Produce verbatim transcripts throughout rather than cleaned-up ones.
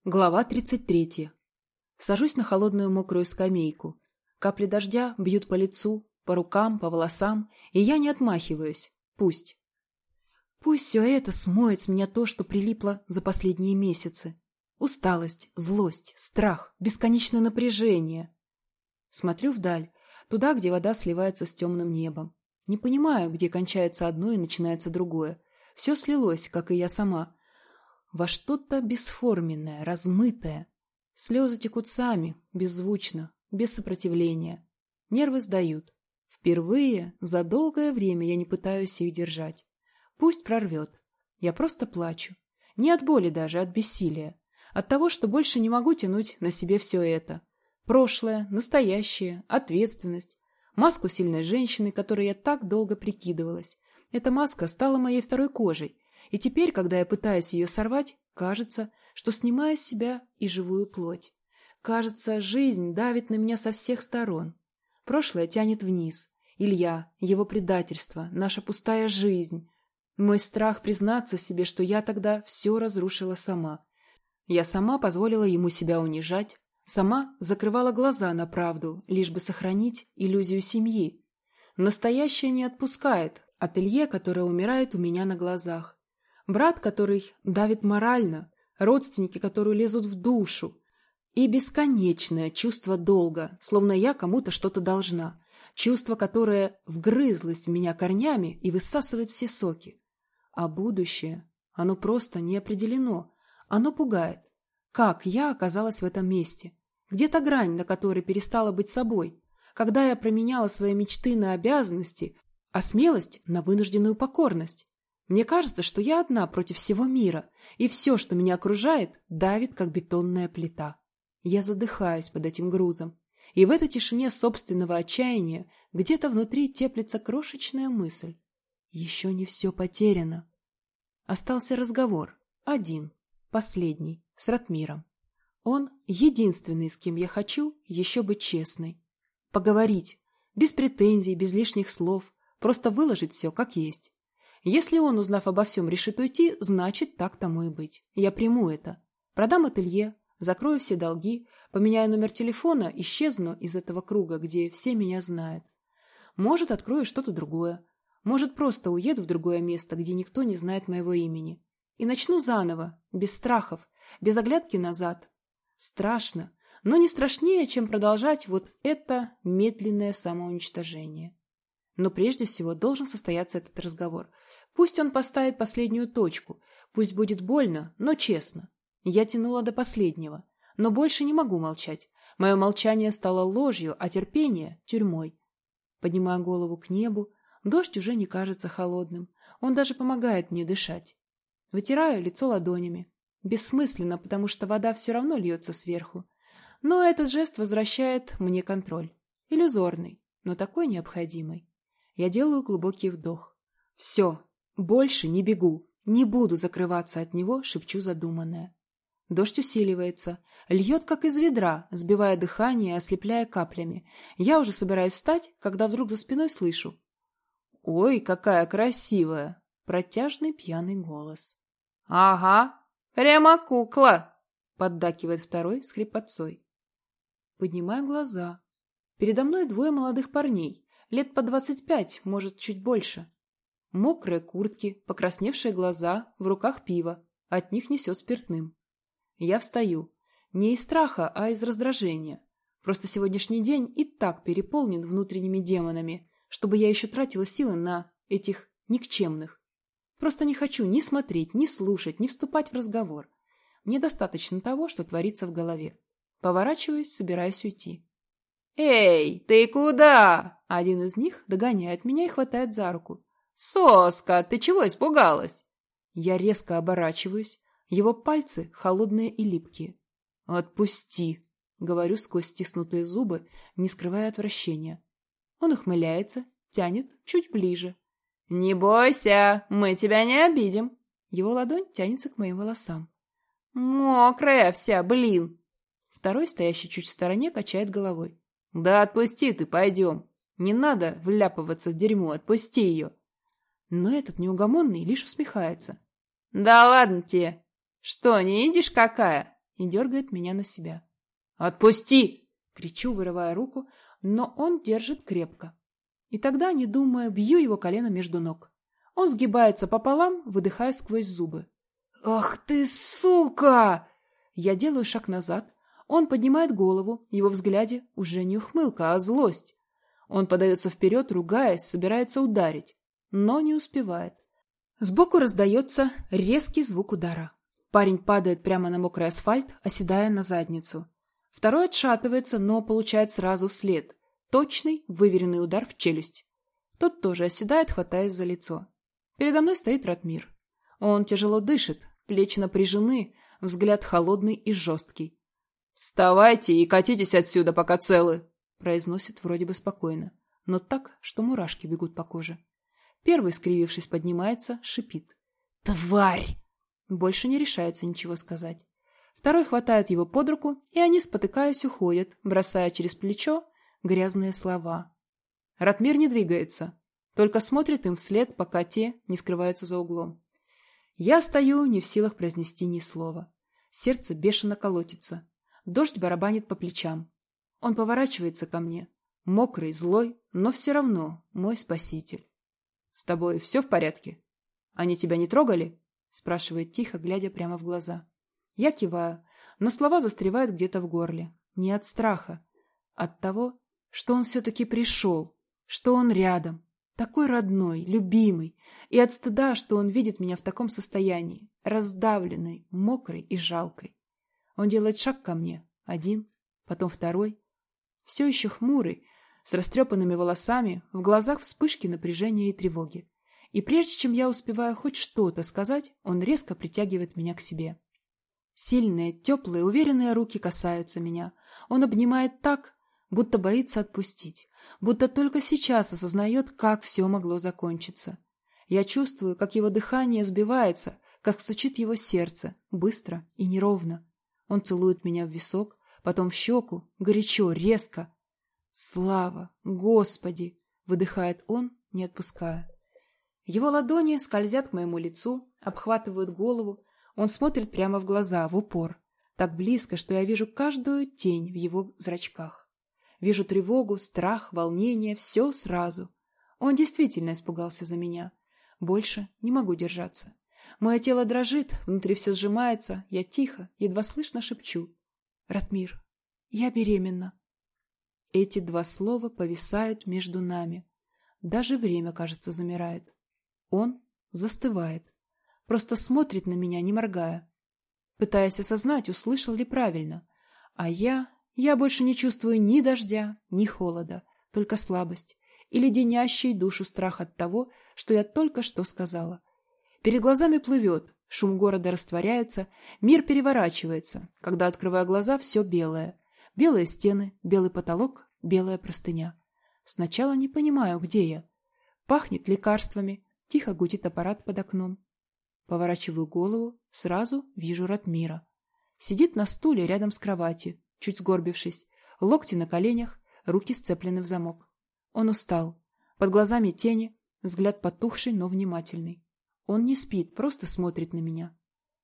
Глава тридцать третья. Сажусь на холодную мокрую скамейку. Капли дождя бьют по лицу, по рукам, по волосам, и я не отмахиваюсь. Пусть. Пусть все это смоет с меня то, что прилипло за последние месяцы. Усталость, злость, страх, бесконечное напряжение. Смотрю вдаль, туда, где вода сливается с темным небом. Не понимаю, где кончается одно и начинается другое. Все слилось, как и я сама. Во что-то бесформенное, размытое. Слезы текут сами, беззвучно, без сопротивления. Нервы сдают. Впервые за долгое время я не пытаюсь их держать. Пусть прорвет. Я просто плачу. Не от боли даже, а от бессилия. От того, что больше не могу тянуть на себе все это. Прошлое, настоящее, ответственность. Маску сильной женщины, которой я так долго прикидывалась. Эта маска стала моей второй кожей. И теперь, когда я пытаюсь ее сорвать, кажется, что снимаю с себя и живую плоть. Кажется, жизнь давит на меня со всех сторон. Прошлое тянет вниз. Илья, его предательство, наша пустая жизнь. Мой страх признаться себе, что я тогда все разрушила сама. Я сама позволила ему себя унижать, сама закрывала глаза на правду, лишь бы сохранить иллюзию семьи. Настоящее не отпускает от Илье, которая умирает у меня на глазах. Брат, который давит морально, родственники, которые лезут в душу. И бесконечное чувство долга, словно я кому-то что-то должна. Чувство, которое вгрызлось в меня корнями и высасывает все соки. А будущее, оно просто не определено. Оно пугает. Как я оказалась в этом месте? Где та грань, на которой перестала быть собой? Когда я променяла свои мечты на обязанности, а смелость на вынужденную покорность? Мне кажется, что я одна против всего мира, и все, что меня окружает, давит, как бетонная плита. Я задыхаюсь под этим грузом, и в этой тишине собственного отчаяния где-то внутри теплится крошечная мысль. Еще не все потеряно. Остался разговор. Один. Последний. С Ратмиром. Он единственный, с кем я хочу еще быть честной. Поговорить. Без претензий, без лишних слов. Просто выложить все, как есть. Если он, узнав обо всем, решит уйти, значит, так тому и быть. Я приму это. Продам ателье, закрою все долги, поменяю номер телефона, исчезну из этого круга, где все меня знают. Может, открою что-то другое. Может, просто уеду в другое место, где никто не знает моего имени. И начну заново, без страхов, без оглядки назад. Страшно, но не страшнее, чем продолжать вот это медленное самоуничтожение. Но прежде всего должен состояться этот разговор. Пусть он поставит последнюю точку, пусть будет больно, но честно. Я тянула до последнего, но больше не могу молчать. Мое молчание стало ложью, а терпение — тюрьмой. Поднимаю голову к небу, дождь уже не кажется холодным, он даже помогает мне дышать. Вытираю лицо ладонями. Бессмысленно, потому что вода все равно льется сверху. Но этот жест возвращает мне контроль. Иллюзорный, но такой необходимый. Я делаю глубокий вдох. Все. Больше не бегу, не буду закрываться от него, шепчу задуманное. Дождь усиливается, льет как из ведра, сбивая дыхание и ослепляя каплями. Я уже собираюсь встать, когда вдруг за спиной слышу. «Ой, какая красивая!» Протяжный пьяный голос. «Ага, прямо кукла!» Поддакивает второй с хрипотцой. Поднимаю глаза. Передо мной двое молодых парней, лет по двадцать пять, может, чуть больше. Мокрые куртки, покрасневшие глаза, в руках пиво. От них несет спиртным. Я встаю. Не из страха, а из раздражения. Просто сегодняшний день и так переполнен внутренними демонами, чтобы я еще тратила силы на этих никчемных. Просто не хочу ни смотреть, ни слушать, ни вступать в разговор. Мне достаточно того, что творится в голове. Поворачиваюсь, собираюсь уйти. «Эй, ты куда?» Один из них догоняет меня и хватает за руку. «Соска, ты чего испугалась?» Я резко оборачиваюсь. Его пальцы холодные и липкие. «Отпусти!» — говорю сквозь стиснутые зубы, не скрывая отвращения. Он ухмыляется, тянет чуть ближе. «Не бойся, мы тебя не обидим!» Его ладонь тянется к моим волосам. «Мокрая вся, блин!» Второй, стоящий чуть в стороне, качает головой. «Да отпусти ты, пойдем! Не надо вляпываться в дерьмо, отпусти ее!» Но этот неугомонный лишь усмехается. «Да ладно тебе! Что, не видишь, какая? и дергает меня на себя. «Отпусти!» — кричу, вырывая руку, но он держит крепко. И тогда, не думая, бью его колено между ног. Он сгибается пополам, выдыхая сквозь зубы. «Ах ты, сука!» Я делаю шаг назад. Он поднимает голову, в его взгляде уже не ухмылка, а злость. Он подается вперед, ругаясь, собирается ударить, но не успевает. Сбоку раздается резкий звук удара. Парень падает прямо на мокрый асфальт, оседая на задницу. Второй отшатывается, но получает сразу вслед. Точный, выверенный удар в челюсть. Тот тоже оседает, хватаясь за лицо. Передо мной стоит Ратмир. Он тяжело дышит, плечи напряжены, взгляд холодный и жесткий. «Вставайте и катитесь отсюда, пока целы!» произносит вроде бы спокойно, но так, что мурашки бегут по коже. Первый, скривившись, поднимается, шипит. «Тварь!» Больше не решается ничего сказать. Второй хватает его под руку, и они, спотыкаясь, уходят, бросая через плечо грязные слова. Ратмир не двигается, только смотрит им вслед, пока те не скрываются за углом. Я стою, не в силах произнести ни слова. Сердце бешено колотится. Дождь барабанит по плечам. Он поворачивается ко мне. Мокрый, злой, но все равно мой спаситель. — С тобой все в порядке? Они тебя не трогали? — спрашивает тихо, глядя прямо в глаза. Я киваю, но слова застревают где-то в горле. Не от страха. От того, что он все-таки пришел, что он рядом. Такой родной, любимый. И от стыда, что он видит меня в таком состоянии. Раздавленной, мокрой и жалкой. Он делает шаг ко мне. Один, потом второй. Все еще хмурый, с растрепанными волосами, в глазах вспышки напряжения и тревоги. И прежде чем я успеваю хоть что-то сказать, он резко притягивает меня к себе. Сильные, теплые, уверенные руки касаются меня. Он обнимает так, будто боится отпустить, будто только сейчас осознает, как все могло закончиться. Я чувствую, как его дыхание сбивается, как стучит его сердце, быстро и неровно. Он целует меня в висок, потом в щеку, горячо, резко. «Слава! Господи!» — выдыхает он, не отпуская. Его ладони скользят к моему лицу, обхватывают голову. Он смотрит прямо в глаза, в упор, так близко, что я вижу каждую тень в его зрачках. Вижу тревогу, страх, волнение, все сразу. Он действительно испугался за меня. Больше не могу держаться. Мое тело дрожит, внутри все сжимается, я тихо, едва слышно шепчу. «Ратмир, я беременна». Эти два слова повисают между нами. Даже время, кажется, замирает. Он застывает. Просто смотрит на меня, не моргая. Пытаясь осознать, услышал ли правильно. А я... Я больше не чувствую ни дождя, ни холода, только слабость и леденящий душу страх от того, что я только что сказала. Перед глазами плывет, шум города растворяется, мир переворачивается, когда, открывая глаза, все белое. Белые стены, белый потолок, белая простыня. Сначала не понимаю, где я. Пахнет лекарствами, тихо гудит аппарат под окном. Поворачиваю голову, сразу вижу Ратмира. Сидит на стуле рядом с кроватью, чуть сгорбившись, локти на коленях, руки сцеплены в замок. Он устал. Под глазами тени, взгляд потухший, но внимательный. Он не спит, просто смотрит на меня.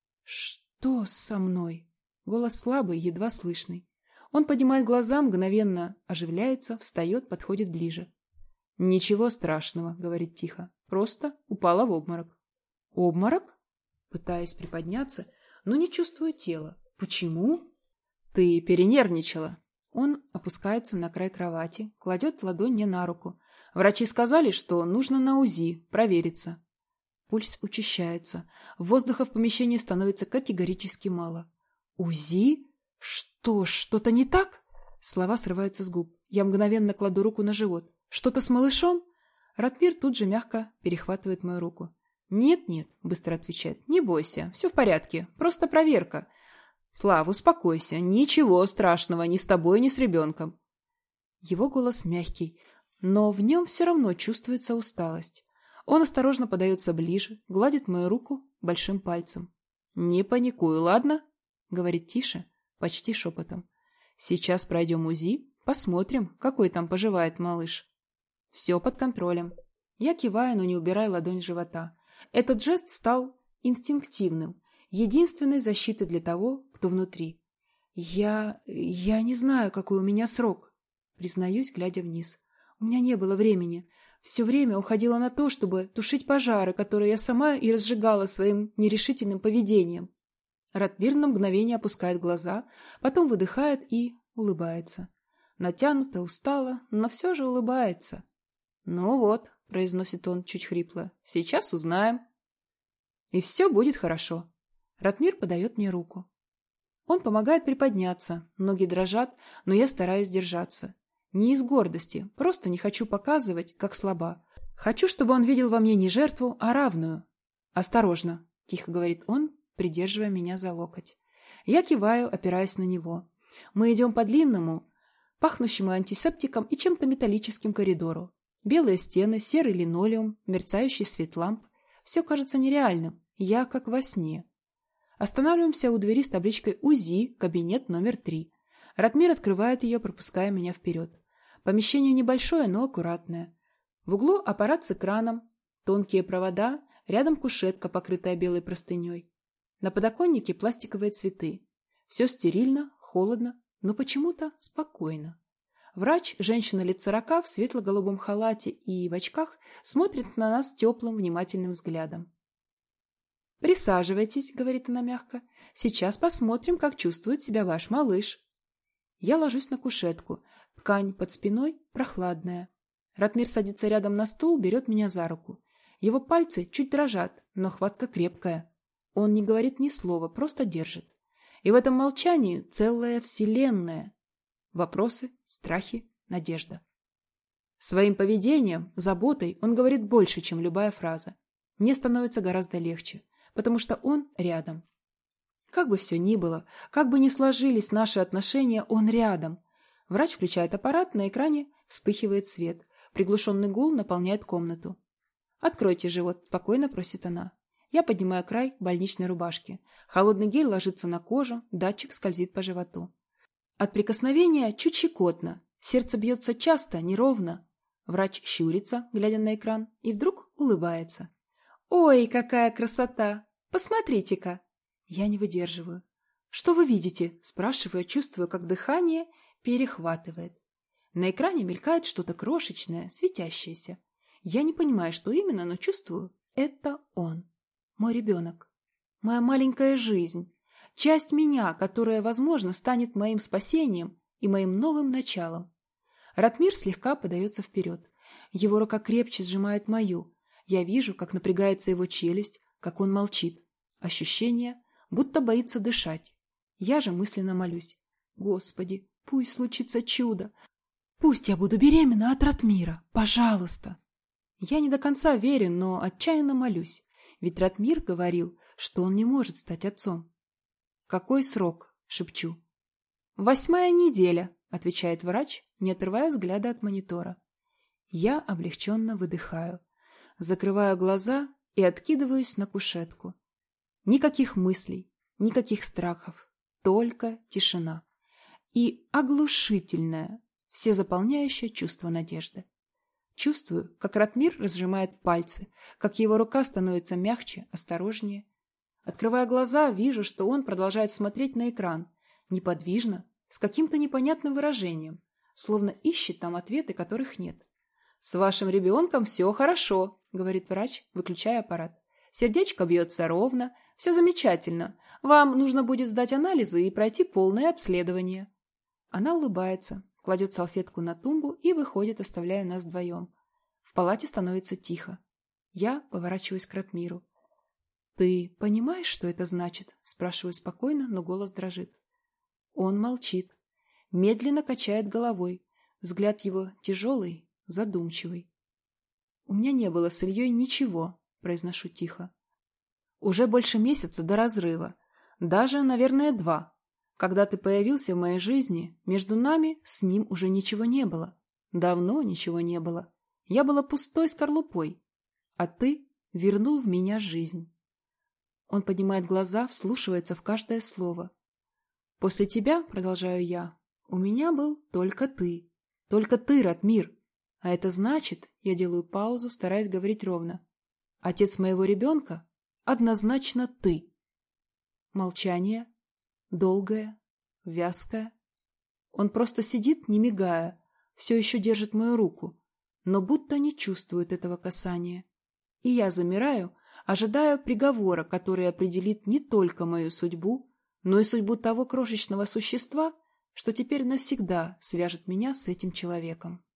«Что со мной?» Голос слабый, едва слышный. Он поднимает глаза, мгновенно оживляется, встает, подходит ближе. «Ничего страшного», — говорит тихо. «Просто упала в обморок». «Обморок?» Пытаясь приподняться, но не чувствую тела. «Почему?» «Ты перенервничала». Он опускается на край кровати, кладет ладонь мне на руку. Врачи сказали, что нужно на УЗИ, провериться. Пульс учащается. Воздуха в помещении становится категорически мало. «УЗИ? Что, что-то не так?» Слова срываются с губ. Я мгновенно кладу руку на живот. «Что-то с малышом?» Ратмир тут же мягко перехватывает мою руку. «Нет-нет», — быстро отвечает. «Не бойся, все в порядке, просто проверка». «Слав, успокойся, ничего страшного ни с тобой, ни с ребенком». Его голос мягкий, но в нем все равно чувствуется усталость. Он осторожно подается ближе, гладит мою руку большим пальцем. «Не паникуй, ладно?» — говорит тише, почти шепотом. «Сейчас пройдем УЗИ, посмотрим, какой там поживает малыш». «Все под контролем». Я киваю, но не убираю ладонь с живота. Этот жест стал инстинктивным, единственной защитой для того, кто внутри. Я... я не знаю, какой у меня срок, признаюсь, глядя вниз. У меня не было времени. Все время уходило на то, чтобы тушить пожары, которые я сама и разжигала своим нерешительным поведением. Ратмир на мгновение опускает глаза, потом выдыхает и улыбается. Натянуто, устало, но все же улыбается. «Ну вот», — произносит он чуть хрипло, — «сейчас узнаем». И все будет хорошо. Ратмир подает мне руку. Он помогает приподняться, ноги дрожат, но я стараюсь держаться. Не из гордости, просто не хочу показывать, как слаба. Хочу, чтобы он видел во мне не жертву, а равную. «Осторожно», — тихо говорит он, придерживая меня за локоть. Я киваю, опираясь на него. Мы идем по длинному, пахнущему антисептиком и чем-то металлическим коридору. Белые стены, серый линолеум, мерцающий свет ламп. Все кажется нереальным. Я как во сне. Останавливаемся у двери с табличкой «УЗИ», кабинет номер три. Ратмир открывает ее, пропуская меня вперед. Помещение небольшое, но аккуратное. В углу аппарат с экраном, тонкие провода, рядом кушетка, покрытая белой простыней. На подоконнике пластиковые цветы. Все стерильно, холодно, но почему-то спокойно. Врач, женщина лет сорока, в светло-голубом халате и в очках, смотрит на нас теплым, внимательным взглядом. «Присаживайтесь», — говорит она мягко. «Сейчас посмотрим, как чувствует себя ваш малыш». Я ложусь на кушетку. Ткань под спиной прохладная. Ратмир садится рядом на стул, берет меня за руку. Его пальцы чуть дрожат, но хватка крепкая. Он не говорит ни слова, просто держит. И в этом молчании целая вселенная. Вопросы, страхи, надежда. Своим поведением, заботой он говорит больше, чем любая фраза. Мне становится гораздо легче, потому что он рядом. Как бы все ни было, как бы ни сложились наши отношения, он рядом. Врач включает аппарат, на экране вспыхивает свет. Приглушенный гул наполняет комнату. «Откройте живот», — спокойно просит она. Я поднимаю край больничной рубашки. Холодный гель ложится на кожу, датчик скользит по животу. От прикосновения чуть щекотно, сердце бьется часто, неровно. Врач щурится, глядя на экран, и вдруг улыбается. «Ой, какая красота! Посмотрите-ка!» Я не выдерживаю. «Что вы видите?» – спрашиваю, чувствую, как дыхание перехватывает. На экране мелькает что-то крошечное, светящееся. Я не понимаю, что именно, но чувствую – это он. Мой ребенок. Моя маленькая жизнь. Часть меня, которая, возможно, станет моим спасением и моим новым началом. Ратмир слегка подается вперед. Его рука крепче сжимает мою. Я вижу, как напрягается его челюсть, как он молчит. Ощущение, будто боится дышать. Я же мысленно молюсь. Господи, пусть случится чудо. Пусть я буду беременна от Ратмира. Пожалуйста. Я не до конца верю, но отчаянно молюсь. Ведь Ратмир говорил, что он не может стать отцом. «Какой срок?» – шепчу. «Восьмая неделя», – отвечает врач, не отрывая взгляда от монитора. Я облегченно выдыхаю, закрываю глаза и откидываюсь на кушетку. Никаких мыслей, никаких страхов, только тишина. И оглушительное, всезаполняющее чувство надежды. Чувствую, как Ратмир разжимает пальцы, как его рука становится мягче, осторожнее. Открывая глаза, вижу, что он продолжает смотреть на экран, неподвижно, с каким-то непонятным выражением, словно ищет там ответы, которых нет. «С вашим ребенком все хорошо», — говорит врач, выключая аппарат. «Сердечко бьется ровно, все замечательно. Вам нужно будет сдать анализы и пройти полное обследование». Она улыбается, кладет салфетку на тумбу и выходит, оставляя нас вдвоем. В палате становится тихо. Я поворачиваюсь к Ратмиру. «Ты понимаешь, что это значит?» – спрашиваю спокойно, но голос дрожит. Он молчит, медленно качает головой. Взгляд его тяжелый, задумчивый. «У меня не было с Ильей ничего», – произношу тихо. «Уже больше месяца до разрыва. Даже, наверное, два. Когда ты появился в моей жизни, между нами с ним уже ничего не было. Давно ничего не было. Я была пустой скорлупой. А ты вернул в меня жизнь». Он поднимает глаза, вслушивается в каждое слово. «После тебя, — продолжаю я, — у меня был только ты. Только ты, Ратмир. А это значит, я делаю паузу, стараясь говорить ровно, отец моего ребенка однозначно ты». Молчание, долгое, вязкое. Он просто сидит, не мигая, все еще держит мою руку, но будто не чувствует этого касания. И я замираю, ожидая приговора, который определит не только мою судьбу, но и судьбу того крошечного существа, что теперь навсегда свяжет меня с этим человеком.